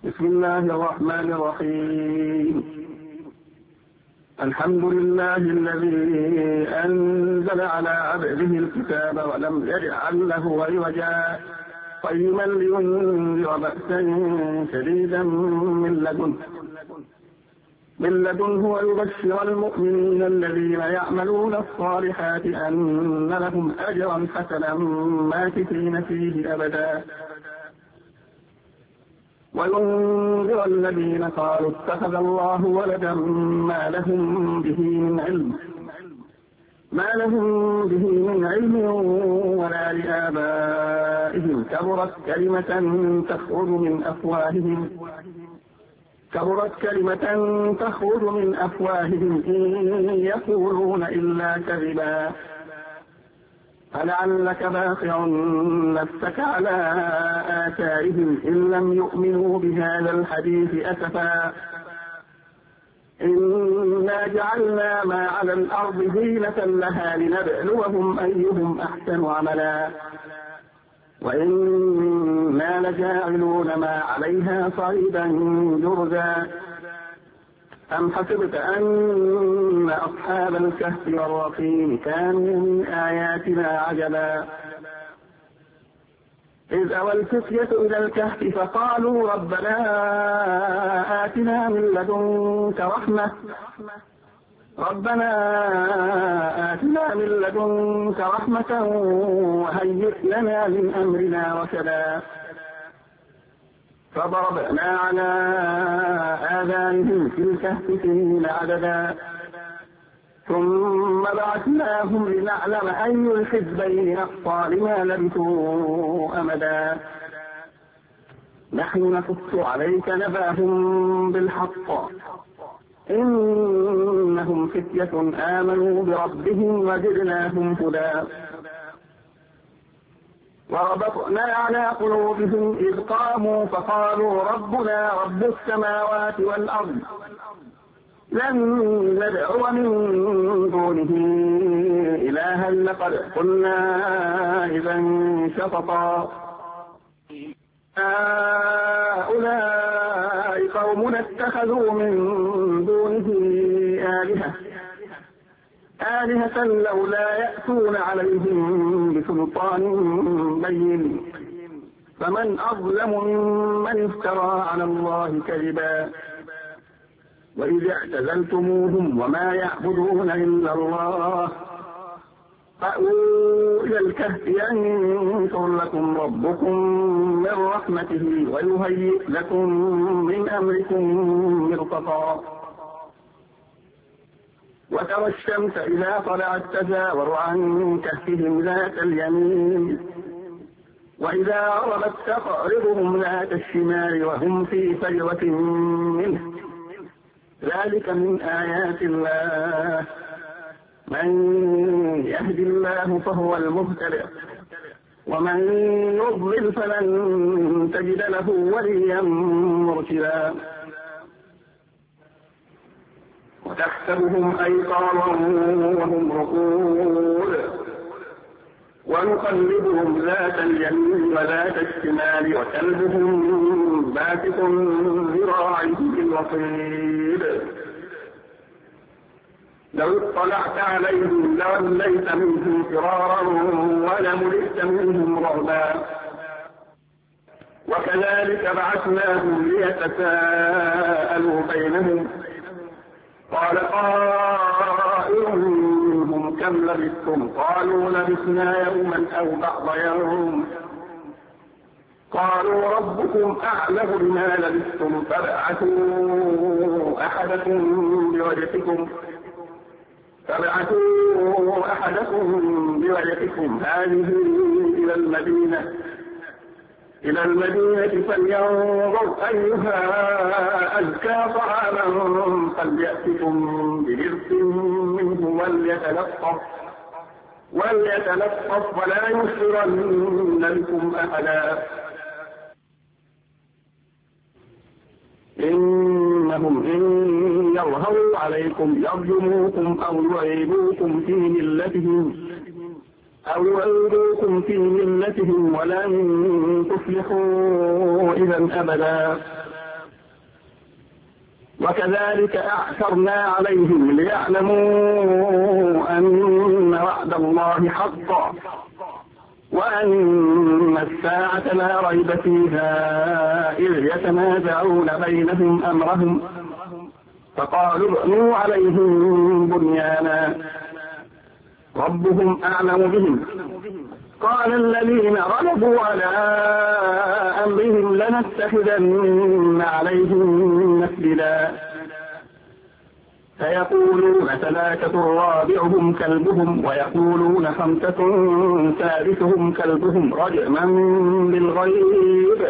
بسم الله الرحمن الرحيم. الحمد لله الذي أنزل على عبده الكتاب ولم يجعل له عوجا قيما لينذر بأسا شديدا من لدنه ويبشر المؤمنين الذين يعملون الصالحات أن لهم أجرا حسنا ماكثين فيه أبدا وينذر الذين قالوا اتخذ الله ولدا ما لهم به من علم ولا لآبائهم كبرت كلمة تخرج من أفواههم إن يقولون إلا كذبا فلعلك باخع نفسك على آثارهم إن لم يؤمنوا بهذا الحديث أسفا إنا جعلنا ما على الأرض زينة لها لنبلوهم أيهم أحسن عملا وإنا لجاعلون ما عليها صعيدا جرزا أم حسبت أن أصحاب الكهف والرقيم كانوا من آياتنا عجبا إذ أوى الفتية إلى الكهف فقالوا ربنا آتنا من لدنك رحمة وهيئ لنا من أمرنا رشدا فضربنا على آذانهم في الكهف سنين عددا ثم بعثناهم لنعلم أي الحزبين أحصى لما لبثوا أمدا نحن نقص عليك نبأهم بالحق إنهم فتية آمنوا بربهم وزدناهم هدى وربطنا على قلوبهم إذ قاموا فقالوا ربنا رب السماوات والأرض لن ندعو من دونه إلها لقد قلنا إذا شططا هؤلاء قوم اتخذوا من دونه آلهة لولا يأتون عليهم بسلطان بين فمن أظلم ممن افترى على الله كذبا وإذ اعتزلتموهم وما يعبدون إلا الله فأووا إلى الكهف ينشر لكم ربكم من رحمته ويهيئ لكم من أمركم مرفقا وترى الشمس إذا طلعت تزاور عن كهفهم ذات اليمين وإذا غربت تقرضهم ذات الشمال وهم في فجوة منه ذلك من آيات الله من يهد الله فهو المهتدي ومن يضلل فلن تجد له وليا مرشدا وتحسبهم أيقاظا وهم رقود ونقلبهم ذات اليمين وذات الشمال وكلبهم باسط ذراعيه بالوصيد لو اطلعت عليهم لوليت منهم فرارا ولملئت منهم رعبا وكذلك بعثناهم ليتساءلوا بينهم قال قائل منهم كم لبثتم قالوا لبثنا يوما أو بعض يوم قالوا ربكم أعلم بما لبثتم فابعثوا أحدكم بورقكم هذه إلى المدينة فلينظر أيها أزكى طعاما فليأتكم برزق منه وليتلطف ولا يشعرن بكم أحدا إنهم إن يظهروا عليكم يرجموكم أو يعيدوكم في ملتهم ولن تفلحوا إذا أبدا وكذلك أعثرنا عليهم ليعلموا أن وعد الله حق وأن الساعة لا ريب فيها إذ يتنازعون بينهم أمرهم فقالوا ابنوا عليهم بنيانا ربهم أعلم بهم قال الذين غلبوا على أمرهم لنتخذن عليهم مسجدا فيقولون 3 رابعهم كلبهم ويقولون 5 سادسهم كلبهم رجما بالغيب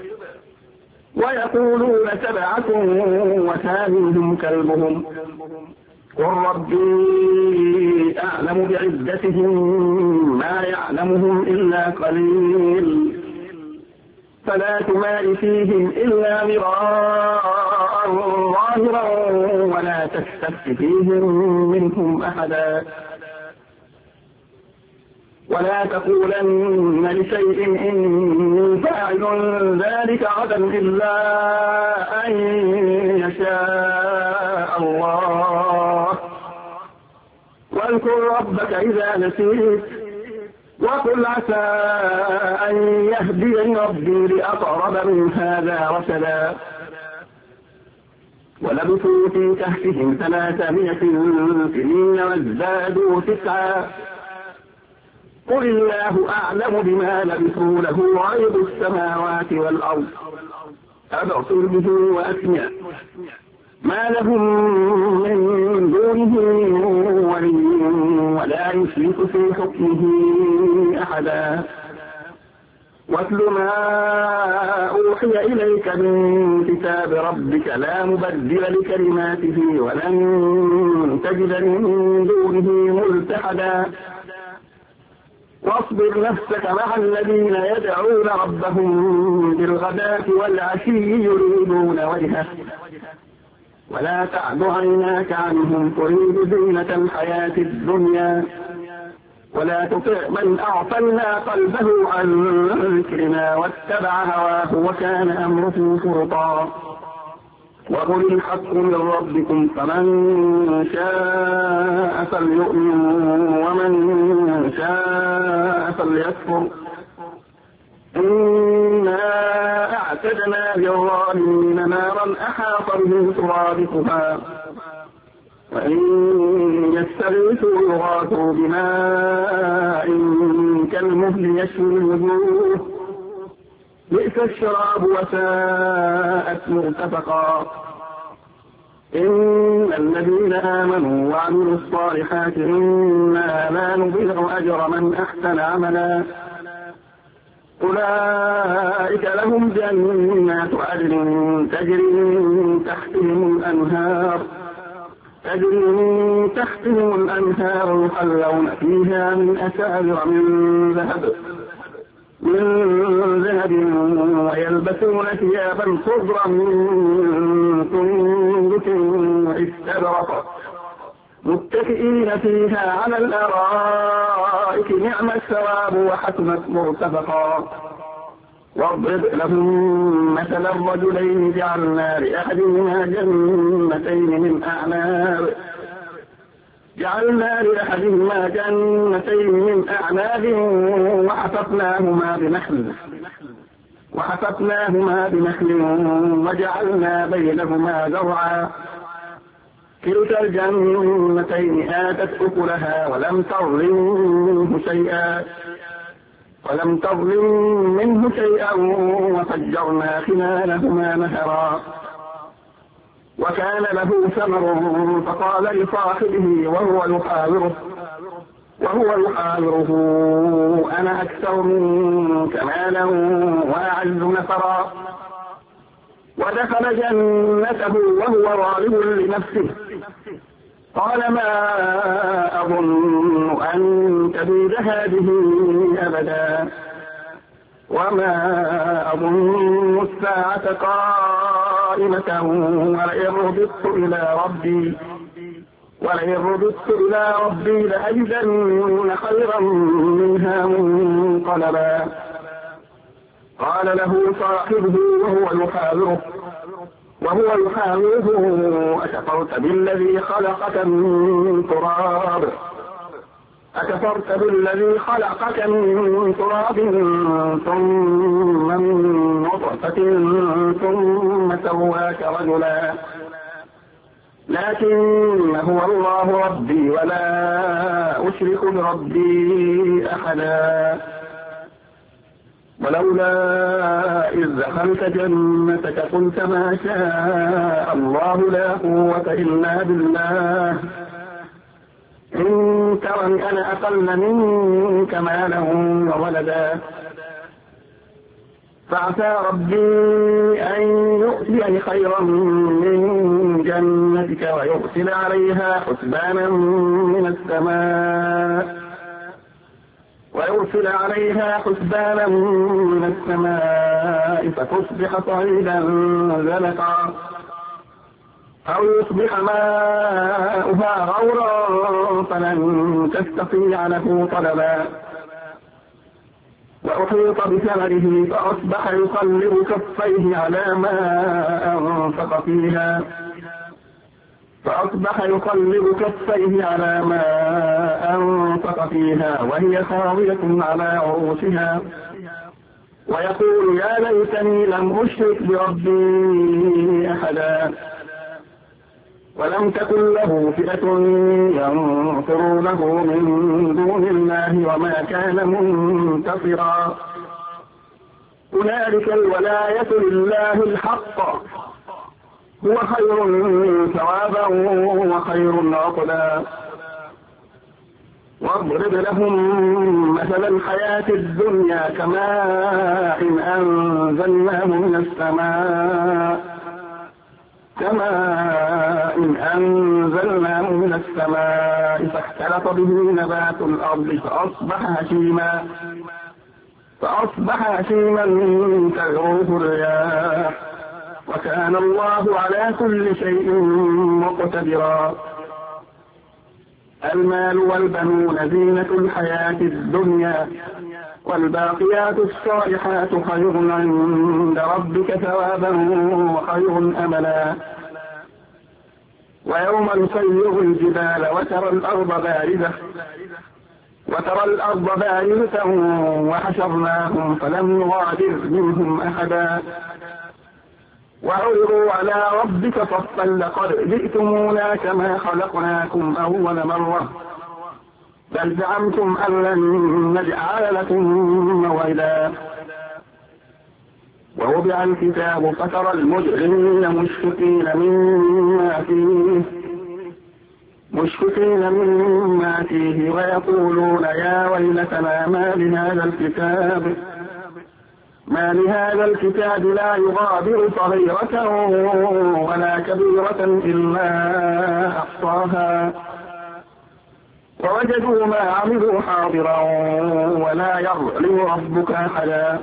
ويقولون 7 وثامنهم كلبهم قل ربي أعلم بعدتهم ما يعلمهم إلا قليل فلا تمار فيهم إلا مراء ظاهرا ولا تستفت فيهم منهم أحدا ولا تقولن لشيء إني فاعل ذلك غدا إلا أن يشاء الله واذكر ربك إذا نسيت وقل عسى أن يهديني ربي لأقرب من هذا رشدا ولبثوا في كهفهم 300 سنين وازدادوا 9 قل الله أعلم بما لبثوا له غيب السماوات والأرض أبصر به وأسمع ما لهم من دونه ولي ولا يشرك في حكمه أحدا واتل ما أوحي إليك من كتاب ربك لا مبدل لكلماته ولن تجد من دونه ملتحدا واصبر نفسك مع الذين يدعون ربهم بالغداة والعشي يريدون وجهه ولا تعد عيناك عنهم تريد زينة الحياة الدنيا ولا تطع من أغفلنا قلبه عن ذكرنا واتبع هواه وكان أمره فرطا وقل الحق من ربكم فمن شاء فليؤمن ومن شاء فليكفر إنا أعتدنا للظالمين نارا أحاط بهم سرادقها وإن يستغيثوا يغاثوا بماء كالمهل يشوي الوجوه بئس الشراب وساءت مرتفقا إن الذين آمنوا وعملوا الصالحات إنا لا نضيع أجر من أحسن عملا أولئك لهم جنات عدن تجري من تحتهم الأنهار يحلون فيها من أساور من ذهب ويلبسون ثيابا خضرا من سندس واستبرق متكئين فيها على الأرائك نعم الثواب وحسنت مرتفقا واضرب لهم مثل الرجلين جعلنا لأحدهما جنتين من أعناب وحففناهما بنخل وجعلنا بينهما زرعا كلتا الجنتين آتت أكلها ولم تظلم منه شيئا وفجرنا خلالهما نهرا وكان له ثمر فقال لصاحبه وهو يحاوره أنا أكثر منك مالا وأعز نفرا ودخل جنته وهو ظالم لنفسه قال ما أظن أن تبيد هذه أبدا وما أظن الساعة قائمة ولئن رددت إلى ربي لأجدن خيرا منها منقلبا قال له صاحبه وهو يحاوره وهو يحاوره أكفرت بالذي خلقك من تراب ثم من نطفة ثم سواك رجلا لكن هو الله ربي ولا أشرك بربي أحدا ولولا إذ دخلت جنتك قلت ما شاء الله لا قوة إلا بالله إن ترني أنا أقل منك مالا وولدا فعسى ربي أن يؤتيني خيرا من جنتك ويرسل عليها حسبانا من السماء فتصبح صعيدا زلقا أو يصبح ماؤها غورا فلن تستطيع له طلبا وأحيط بثمره فأصبح يقلب كفيه على ما أنفق فيها وهي خاوية على عروشها ويقول يا ليتني لم أشرك بربي أحدا ولم تكن له فئة ينصرونه من دون الله وما كان منتصرا هنالك الولاية لله الحق هو خير ثوابا وخير عقبا واضرب لهم مثل الحياة الدنيا كماء أنزلناه من السماء فاختلط به نبات الأرض فأصبح هشيما تذروه الرياح وكان الله على كل شيء مقتدرا المال والبنون زينة الحياة الدنيا والباقيات الصالحات خير عند ربك ثوابا وخير أملا ويوم نسير الجبال وترى الأرض بارزة وحشرناهم فلم نغادر منهم أحدا وعرضوا على ربك صفا لقد جئتمونا كما خلقناكم أول مرة بل زعمتم أن لن نجعل لكم موعدا ووضع الكتاب فترى المجرمين مشفقين مما فيه ويقولون يا ويلتنا ما لهذا الكتاب لا يغادر صغيرة ولا كبيرة إلا أحصاها ووجدوا ما عملوا حاضرا ولا يظلم ربك أحدا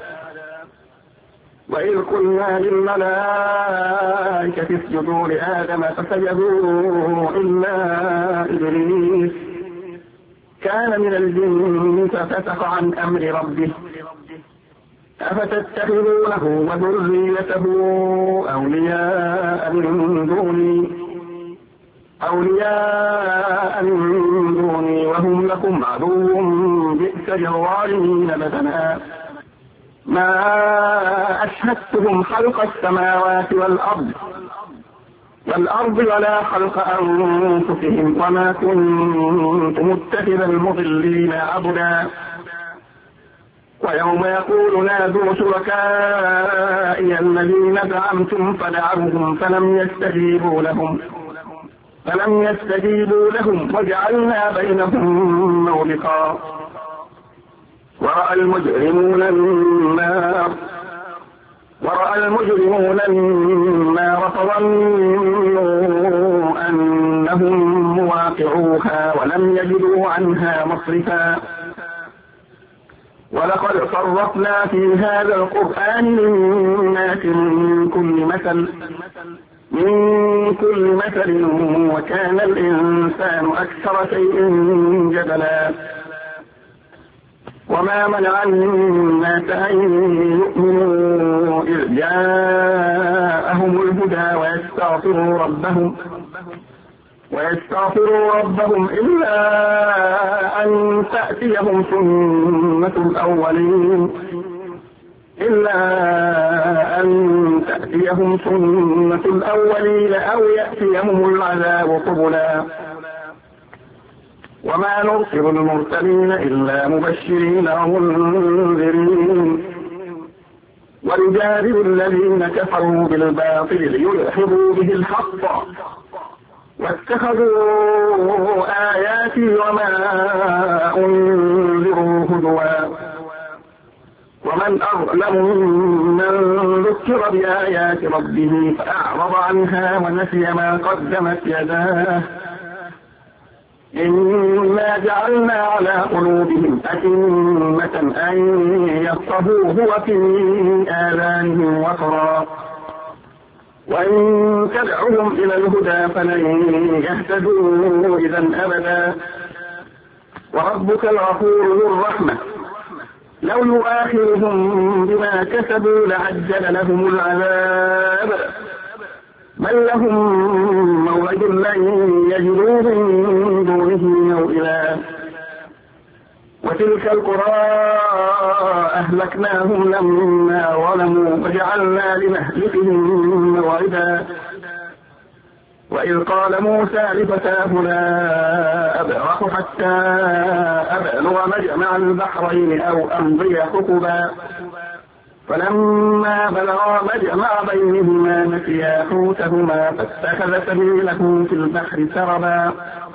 وإذ قلنا للملائكة اسجدوا لآدم فسجدوا إلا إبليس كان من الجن ففسق عن أمر ربه أفتتخذونه وذريته أولياء من دوني وهم لكم عدو بئس للظالمين بدلا ما أشهدتهم خلق السماوات والأرض ولا خلق أنفسهم وما كنت متخذ المضلين عضدا ويوم يقول نادوا شركائي الذين زعمتم فدعوهم فلم يستجيبوا لهم وجعلنا بينهم موبقا ورأى المجرمون النار فظنوا أنهم مواقعوها ولم يجدوا عنها مصرفا ولقد صرفنا في هذا القرآن للناس من كل مثل وكان الإنسان أكثر شيء جدلا وما منع الناس أن يؤمنوا إذ جاءهم الهدى ويستغفروا ربهم إلا أن تأتيهم سنة الأولين أو يأتيهم العذاب قبلا وما نرسل المرسلين إلا مبشرين ومنذرين ويجادل الذين كفروا بالباطل ليدحضوا به الحق واتخذوا آياتي وما أنذروا هزوا ومن أظلم ممن ذكر بآيات ربه فأعرض عنها ونسي ما قدمت يداه إنا جعلنا على قلوبهم أكنة أن يفقهوه وفي آذانهم وقرا وإن تدعهم إلى الهدى فلن يهتدوا إذا أبدا وربك الغفور ذو الرحمة لو يؤاخذهم بما كسبوا لعجل لهم العذاب بل لهم موعد لن يجدوا من دونه موئلا وتلك القرى أهلكناهم لما ظلموا وجعلنا لمهلكهم موعدا وإذ قال موسى لفتاه لا أبرح حتى أبلغ مجمع البحرين أو أمضي حقبا فلما بلغا مجمع بينهما نسيا حوتهما فاتخذ سبيله في البحر سربا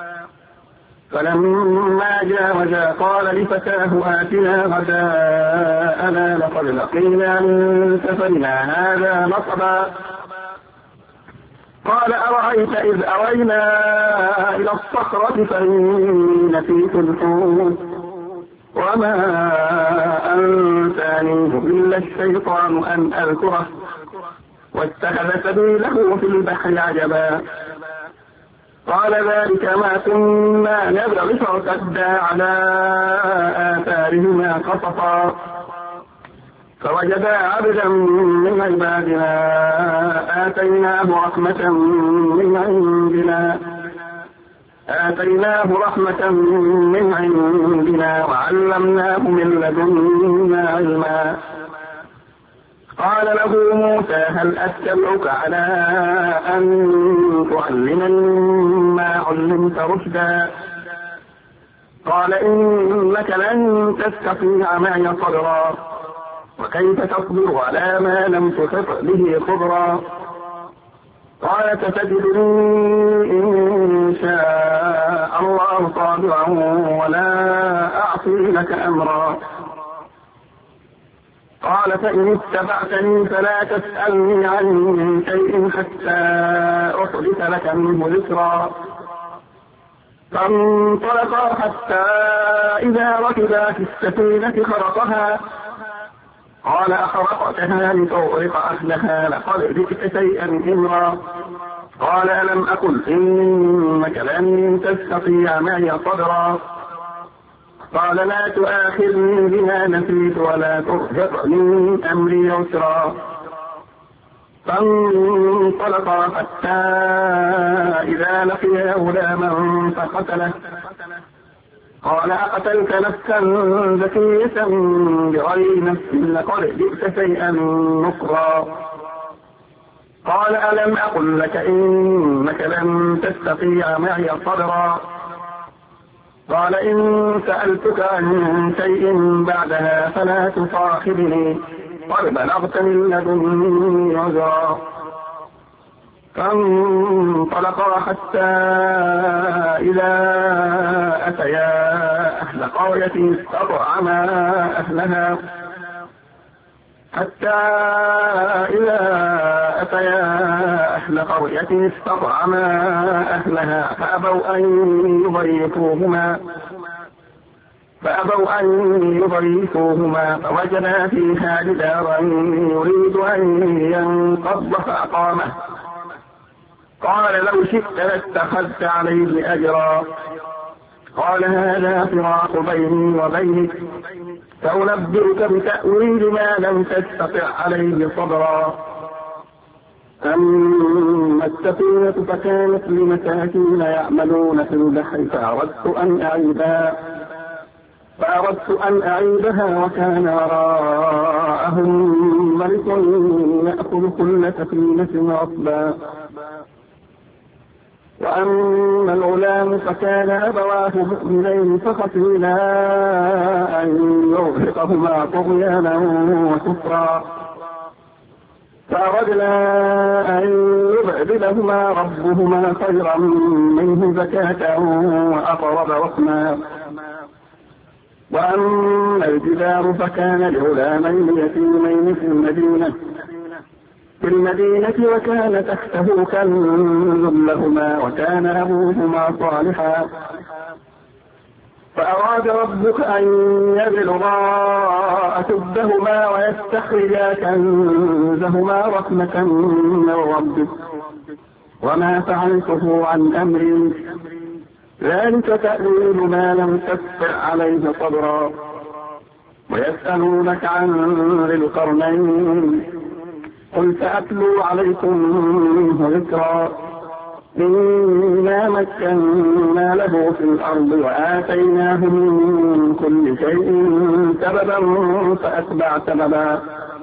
فلما جاوزا قال لفتاه آتنا غداءنا لقد لقينا من سفرنا هذا نصبا قال أرأيت إذ أوينا إلى الصخرة فإني نسيت الحوت وما أنسانيه إلا الشيطان أن أذكره واتخذ سبيله في البحر عجبا قال ذلك ما كنا نبغي فارتدا على آثارهما قصصا فوجدا عبدا من عبادنا آتيناه رحمة من عندنا وعلمناه من لدنا علما قال له موسى هل أتبعك على أن تعلمني مما علمت رشدا قال إنك لن تستطيع معي صبرا وكيف تصبر على ما لم تحط به خبرا قال ستجدني إن شاء الله صابرا ولا أعصي لك أمرا قال فإن اتبعتني فلا تسألني عن شيء حتى أحدث لك منه ذكرا فانطلقا حتى إذا ركبا في السفينة خرقها قال أخرقتها لتغرق أهلها لقد جئت شيئا إمرا قال ألم أقل إنك لن تستطيع معي صبرا قال لا تؤاخذني بما نسيت ولا ترهقني من أمري يسرا فانطلقا حتى إذا لقيا غلاما فقتله قال أقتلت نفسا زكية بغير نفس لقد جئت شيئا نكرا قال ألم أقل لك إنك لن تستطيع معي صبرا قال إن سألتك عن شيء بعدها فلا تصاحبني قد بلغت من لدني عذرا فانطلقا حتى إذا أتيا أهل قرية استطعما أهلها فأبوا أن يضيفوهما فوجدا فيها جدارا يريد أن ينقض قال لو شئت لاتخذت عليه أجرا قال هذا فراق بيني وبينك سأنبئك بتأويل ما لم تستطع عليه صبرا. أما السفينة فكانت لمساكين يعملون في البحر فأردت أن أعيبها وكان وراءهم ملك يأخذ كل سفينة غصبا. وأما الغلام فكان أبواه مؤمنين فخشينا أن يرهقهما طغيانا وكفرا فأردنا أن يبدلهما ربهما خيرا منه زكاة وأقرب رحما. وأما الجدار فكان لغلامين يتيمين في المدينة وكان تحته كنز لهما وكان أبوهما صالحا فأراد ربك أن يبلغا أشدهما ويستخرجا كنزهما رحمة من ربك وما فعلته عن أمري ذلك تأويل ما لم تستطع عليه صبرا. ويسألونك عن ذي القرنين قل سأتلو عليكم منه ذكرا. إنا مكنا له في الأرض وآتيناه من كل شيء سببا فأتبع سببا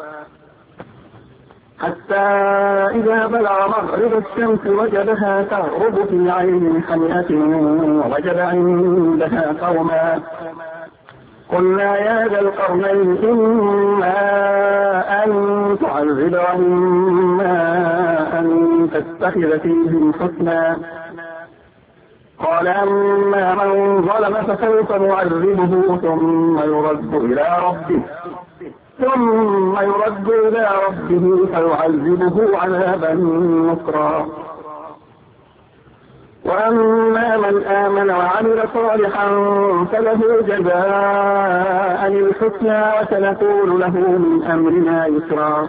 حتى إذا بلغ مغرب الشمس وجدها تغرب في عين حمئة ووجد عندها قوما قلنا يا ذا القرنين إما أن تعذب وإما أن تتخذ فيهم حسنا. قال أما من ظلم فسوف نعذبه ثم يرد إلى ربه فيعذبه عذابا نكرا. وأما من آمن وعمل صالحا فله جزاء الحسنى وسنقول له من أمرنا يسرا.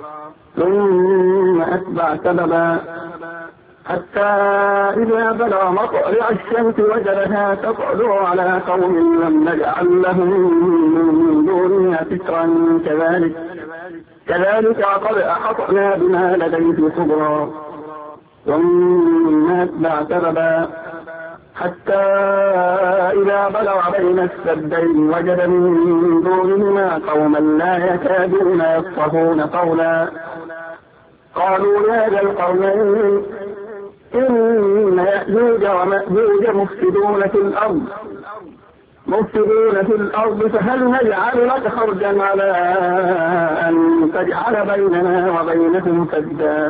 ثم أتبع سببا حتى إذا بلغ مطلع الشمس وجدها تطلع على قوم لم نجعل لهم من دونها سترا كذلك وقد أحطنا بما لديه خبرا. ثم أتبع سببا حتى إذا بلغ بين السدين وجد من دونهما قوما لا يكادون يفقهون قولا قالوا يا ذا القرنين إن يأجوج ومأجوج مفسدون في الأرض فهل نجعل لك خرجا على أن تجعل بيننا وبينهم سدا.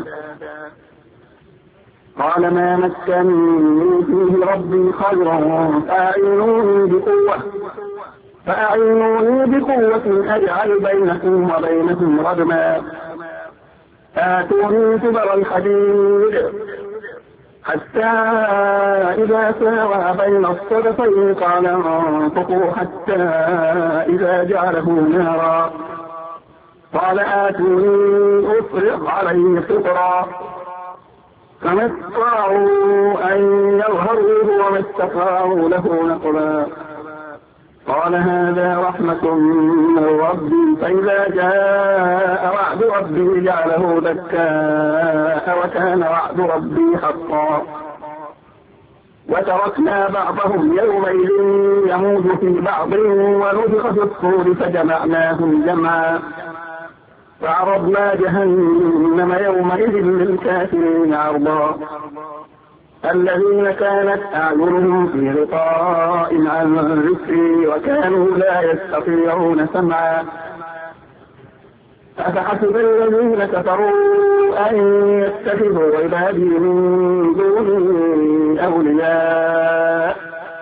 قال ما مكنني فيه ربي خيرا فأعينوني بقوة أجعل بينكم وبينهم ردما. آتوني زبر الحديد حتى إذا ساوى بين الصدفين قال انفقوا حتى إذا جعله نارا قال آتوني أفرغ عليه قطرا فما استطاعوا أن يظهروه وما استطاعوا له نقبا. قال هذا رحمة من ربي فإذا جاء وعد ربي جعله دكاء وكان وعد ربي حقا. وتركنا بعضهم يومئذ يموج في بعض ونفخ في الصور فجمعناهم جمعا فعرضنا جهنم يومئذ للكافرين عرضا. الذين كانت أعينهم في غطاء عن ذكري وكانوا لا يستطيعون سمعا. أفحسب الذين كفروا أن يتخذوا عبادي من دوني أولياء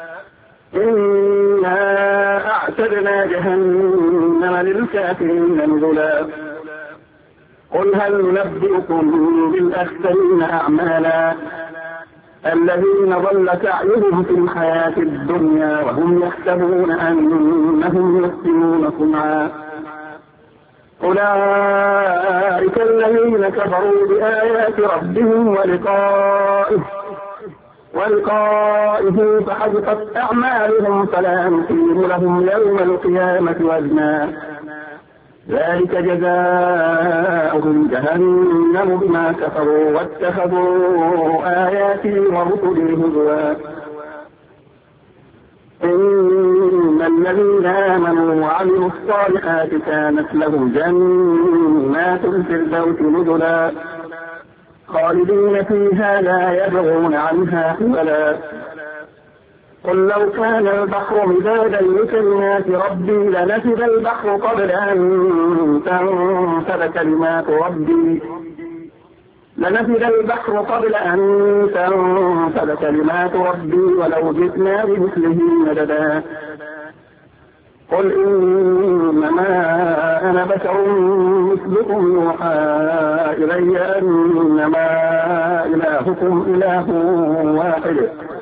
إنا أعتدنا جهنم للكافرين نزلا. قل هل ننبئكم بالأخسرين أعمالا الذين ضل سعيهم في الحياة الدنيا وهم يحسبون أنهم يحسنون صنعا. أولئك الذين كفروا بآيات ربهم ولقائه ولقائه فحبطت أعمالهم فلا نقيم لهم يوم القيامة وزنا ذلك جزاؤهم جهنم بما كفروا واتخذوا آياتي ورسلي هزوا إن الذين آمنوا وعملوا الصالحات كانت لهم جنات الفردوس نزلا خالدين فيها لا يبغون عنها حولا قل لو كان البحر مدادا لكلمات ربي لنفد البحر قبل أن تنفد كلمات ربي ولو جئنا بمثله مددا قل إنما أنا بشر مثلكم يوحى إلي أنما إلهكم إله واحد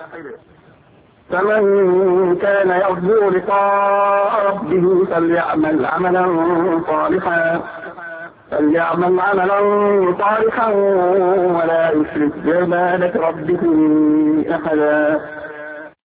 فمن كان يرجو لقاء ربه فليعمل عملا صالحا ولا يشرك بعبادة ربه أحدا